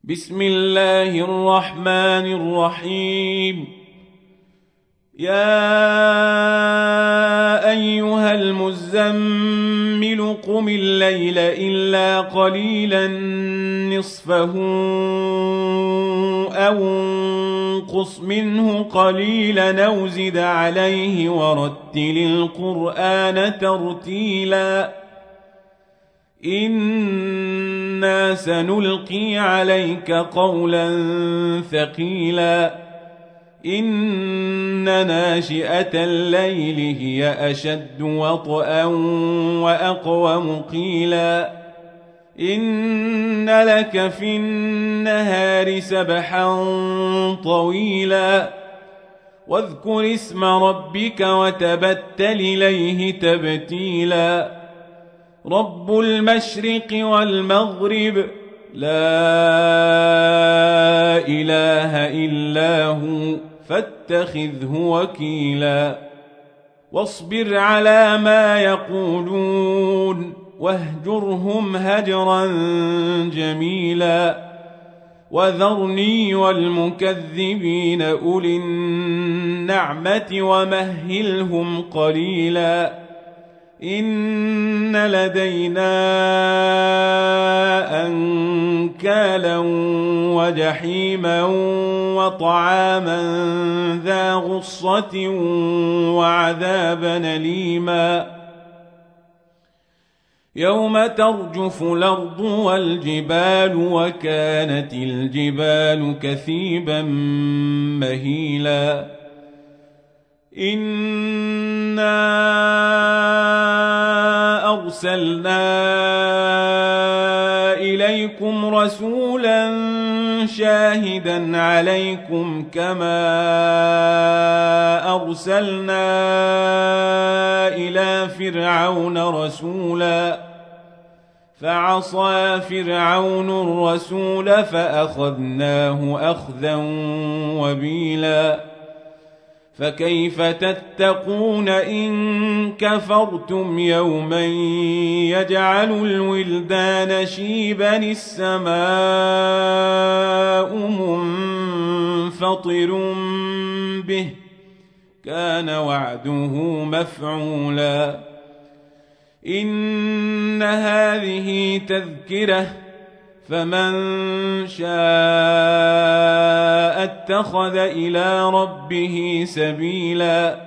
بسم الله الرحمن الرحيم. يا أيها المزمل قم الليل إلا قليلا نصفه أو انقص منه قليلا أو زد عليه ورتل القرآن ترتيلا إنا سنلقي عليك قولا ثقيلا إن ناشئة الليل هي أشد وطئا وأقوم قيلا إن لك في النهار سبحا طويلا واذكر اسم ربك وتبتل إليه تبتيلا رب المشرق والمغرب لا إله إلا هو فاتخذه وكيلا واصبر على ما يقولون واهجرهم هجرا جميلا وذرني والمكذبين أولي النعمة ومهلهم قليلا إن لدينا أنكالا وجحيما وطعاما ذا غصة وعذابا أليما يوم ترجف الأرض والجبال وكانت الجبال كثيبا مهيلا إنا أرسلنا إليكم رسولا شاهدا عليكم كما أرسلنا إلى فرعون رسولا فعصى فرعون الرسول فأخذناه أخذا وبيلا فكيف تتقون إن كفرتم يوما يجعل الولدان شيبا السماء منفطر به كان وعده مفعولا إن هذه تذكرة فمن شاء اتخذ إلى ربه سبيلا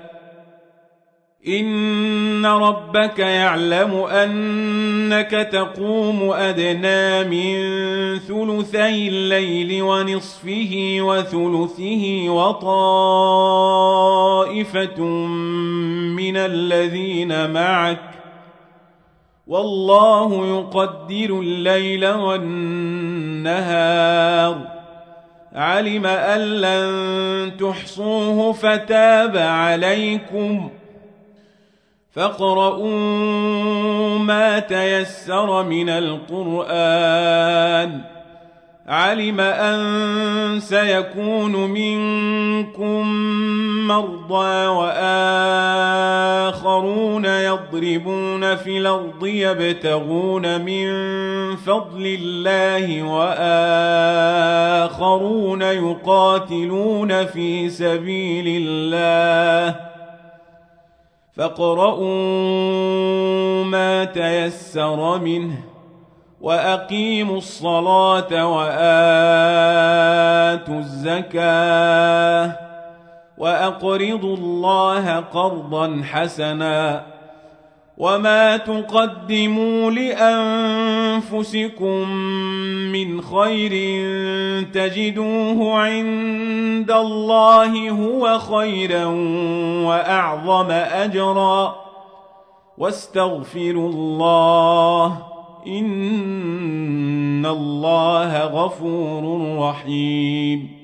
إن ربك يعلم أنك تقوم أدنى من ثلثي الليل ونصفه وثلثه وطائفة من الذين معك والله يقدر الليل والنهار علم أن لن تحصوه فتاب عليكم فاقرؤوا ما تيسر من القرآن علم أن سيكون منكم مرضى وآخرون يضربون في الأرض يبتغون من فضل الله وآخرون يقاتلون في سبيل الله فاقرؤوا ما تيسر منه وأقيموا الصلاة وآتوا الزكاة وأقرضوا الله قرضا حسنا وما تقدموا لأنفسكم من خير تجدوه عند الله هو خيرا وأعظم أجرا واستغفروا الله إن الله غفور رحيم